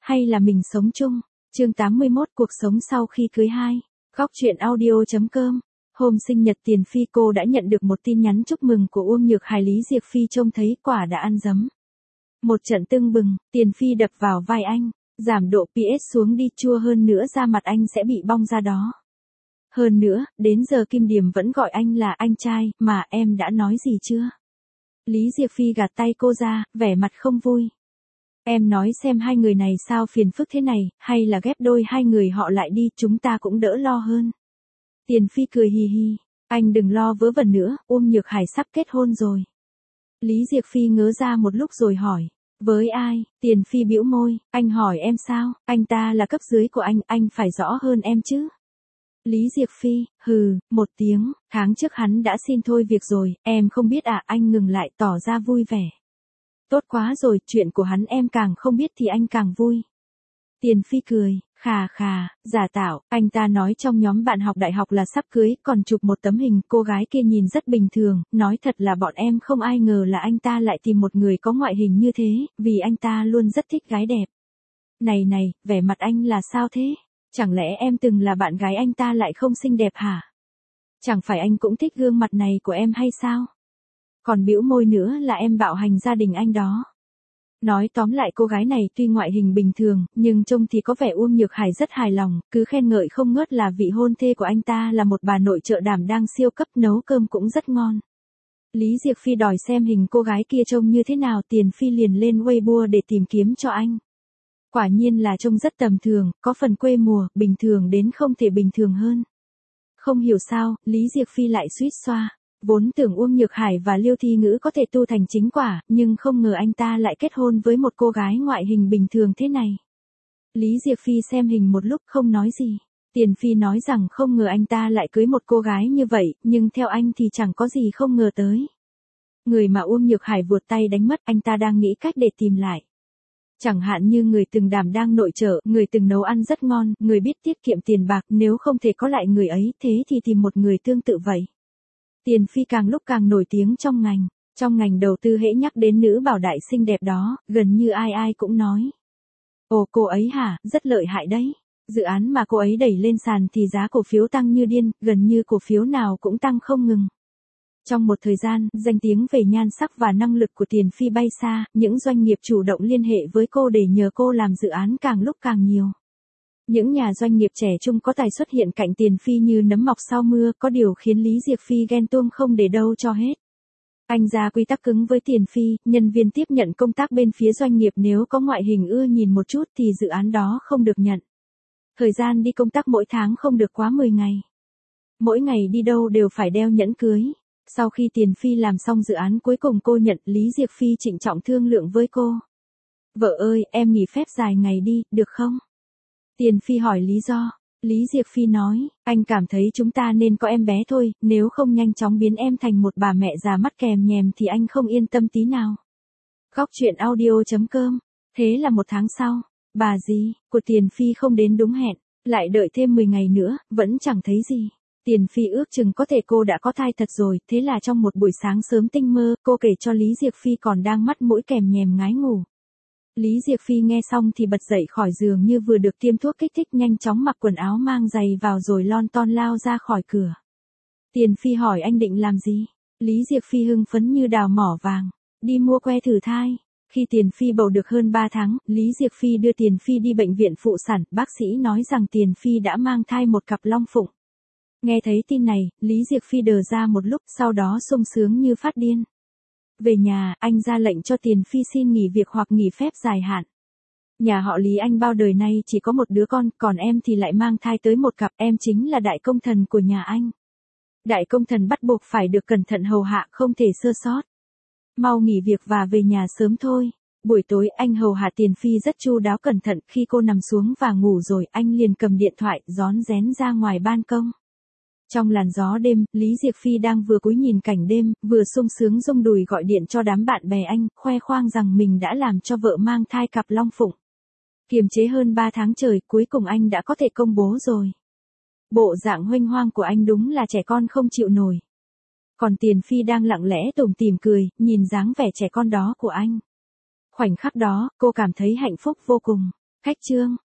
hay là mình sống chung? Chương 81 cuộc sống sau khi cưới 2. Góc truyện audio.com. Hôm sinh nhật Tiền Phi cô đã nhận được một tin nhắn chúc mừng của Uông Nhược Hải. Lý Diệc Phi trông thấy quả đã ăn dấm. Một trận tưng bừng, Tiền Phi đập vào vai anh, giảm độ PS xuống đi, chua hơn nữa da mặt anh sẽ bị bong ra đó. Hơn nữa, đến giờ Kim Điềm vẫn gọi anh là anh trai, mà em đã nói gì chưa? Lý Diệc Phi gạt tay cô ra, vẻ mặt không vui. Em nói xem hai người này sao phiền phức thế này, hay là ghép đôi hai người họ lại đi, chúng ta cũng đỡ lo hơn. Tiền Phi cười hì hì, anh đừng lo vớ vẩn nữa, Uông Nhược Hải sắp kết hôn rồi. Lý Diệc Phi ngớ ra một lúc rồi hỏi, với ai? Tiền Phi bĩu môi, anh hỏi em sao, anh ta là cấp dưới của anh phải rõ hơn em chứ. Lý Diệc Phi, hừ, một tiếng, tháng trước hắn đã xin thôi việc rồi, em không biết à? Anh ngừng lại tỏ ra vui vẻ. Tốt quá rồi, chuyện của hắn em càng không biết thì anh càng vui. Tiền Phi cười, khà khà, giả tạo, anh ta nói trong nhóm bạn học đại học là sắp cưới, còn chụp một tấm hình, cô gái kia nhìn rất bình thường, nói thật là bọn em không ai ngờ là anh ta lại tìm một người có ngoại hình như thế, vì anh ta luôn rất thích gái đẹp. Này này, vẻ mặt anh là sao thế? Chẳng lẽ em từng là bạn gái anh ta lại không xinh đẹp hả? Chẳng phải anh cũng thích gương mặt này của em hay sao? Còn bĩu môi nữa là em bạo hành gia đình anh đó. Nói tóm lại cô gái này tuy ngoại hình bình thường, nhưng trông thì có vẻ Uông Nhược Hải rất hài lòng, cứ khen ngợi không ngớt là vị hôn thê của anh ta là một bà nội trợ đảm đang siêu cấp, nấu cơm cũng rất ngon. Lý Diệc Phi đòi xem hình cô gái kia trông như thế nào, Tiền Phi liền lên Weibo để tìm kiếm cho anh. Quả nhiên là trông rất tầm thường, có phần quê mùa, bình thường đến không thể bình thường hơn. Không hiểu sao, Lý Diệc Phi lại suýt xoa. Vốn tưởng Uông Nhược Hải và Liêu Thi Ngữ có thể tu thành chính quả, nhưng không ngờ anh ta lại kết hôn với một cô gái ngoại hình bình thường thế này. Lý Diệc Phi xem hình một lúc không nói gì. Tiền Phi nói rằng không ngờ anh ta lại cưới một cô gái như vậy, nhưng theo anh thì chẳng có gì không ngờ tới. Người mà Uông Nhược Hải vuột tay đánh mất, anh ta đang nghĩ cách để tìm lại. Chẳng hạn như người từng đảm đang nội trợ, người từng nấu ăn rất ngon, người biết tiết kiệm tiền bạc, nếu không thể có lại người ấy, thế thì tìm một người tương tự vậy. Tiền Phi càng lúc càng nổi tiếng trong ngành đầu tư hễ nhắc đến nữ bảo đại xinh đẹp đó, gần như ai ai cũng nói. Ồ cô ấy hả, rất lợi hại đấy. Dự án mà cô ấy đẩy lên sàn thì giá cổ phiếu tăng như điên, gần như cổ phiếu nào cũng tăng không ngừng. Trong một thời gian, danh tiếng về nhan sắc và năng lực của Tiền Phi bay xa, những doanh nghiệp chủ động liên hệ với cô để nhờ cô làm dự án càng lúc càng nhiều. Những nhà doanh nghiệp trẻ trung có tài xuất hiện cạnh Tiền Phi như nấm mọc sau mưa, có điều khiến Lý Diệc Phi ghen tuông không để đâu cho hết. Anh ra quy tắc cứng với Tiền Phi, nhân viên tiếp nhận công tác bên phía doanh nghiệp nếu có ngoại hình ưa nhìn một chút thì dự án đó không được nhận. Thời gian đi công tác mỗi tháng không được quá 10 ngày. Mỗi ngày đi đâu đều phải đeo nhẫn cưới. Sau khi Tiền Phi làm xong dự án cuối cùng cô nhận, Lý Diệc Phi trịnh trọng thương lượng với cô. Vợ ơi, em nghỉ phép dài ngày đi, được không? Tiền Phi hỏi lý do. Lý Diệc Phi nói, anh cảm thấy chúng ta nên có em bé thôi, nếu không nhanh chóng biến em thành một bà mẹ già mắt kèm nhèm thì anh không yên tâm tí nào. Góc truyện audio.com. Thế là một tháng sau, bà dì của Tiền Phi không đến đúng hẹn, lại đợi thêm 10 ngày nữa, vẫn chẳng thấy gì. Tiền Phi ước chừng có thể cô đã có thai thật rồi, thế là trong một buổi sáng sớm tinh mơ, cô kể cho Lý Diệc Phi còn đang mắt mũi kèm nhèm ngái ngủ. Lý Diệc Phi nghe xong thì bật dậy khỏi giường như vừa được tiêm thuốc kích thích, nhanh chóng mặc quần áo mang giày vào rồi lon ton lao ra khỏi cửa. Tiền Phi hỏi anh định làm gì? Lý Diệc Phi hưng phấn như đào mỏ vàng, đi mua que thử thai. Khi Tiền Phi bầu được hơn 3 tháng, Lý Diệc Phi đưa Tiền Phi đi bệnh viện phụ sản, bác sĩ nói rằng Tiền Phi đã mang thai một cặp long phụng. Nghe thấy tin này, Lý Diệc Phi đờ ra một lúc, sau đó sung sướng như phát điên. Về nhà, anh ra lệnh cho Tiền Phi xin nghỉ việc hoặc nghỉ phép dài hạn. Nhà họ Lý anh bao đời nay chỉ có một đứa con, còn em thì lại mang thai tới một cặp, em chính là đại công thần của nhà anh. Đại công thần bắt buộc phải được cẩn thận hầu hạ, không thể sơ sót. Mau nghỉ việc và về nhà sớm thôi. Buổi tối anh hầu hạ Tiền Phi rất chu đáo cẩn thận, khi cô nằm xuống và ngủ rồi, anh liền cầm điện thoại, rón rén ra ngoài ban công. Trong làn gió đêm, Lý Diệc Phi đang vừa cúi nhìn cảnh đêm, vừa sung sướng rung đùi gọi điện cho đám bạn bè anh, khoe khoang rằng mình đã làm cho vợ mang thai cặp long phụng. Kiềm chế hơn 3 tháng trời, cuối cùng anh đã có thể công bố rồi. Bộ dạng huênh hoang của anh đúng là trẻ con không chịu nổi. Còn Tiền Phi đang lặng lẽ tủm tỉm cười, nhìn dáng vẻ trẻ con đó của anh. Khoảnh khắc đó, cô cảm thấy hạnh phúc vô cùng. Khách chương,